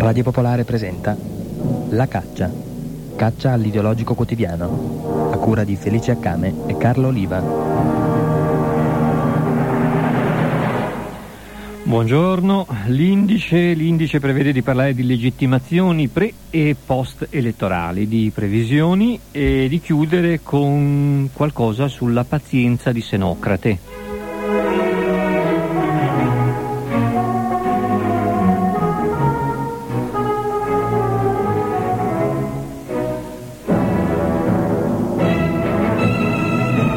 Radio Popolare presenta La Caccia. Caccia all'ideologico quotidiano, a cura di Felice Accame e Carlo Oliva. Buongiorno, l'indice prevede di parlare di legittimazioni pre- e post-elettorali, di previsioni e di chiudere con qualcosa sulla pazienza di Senocrate.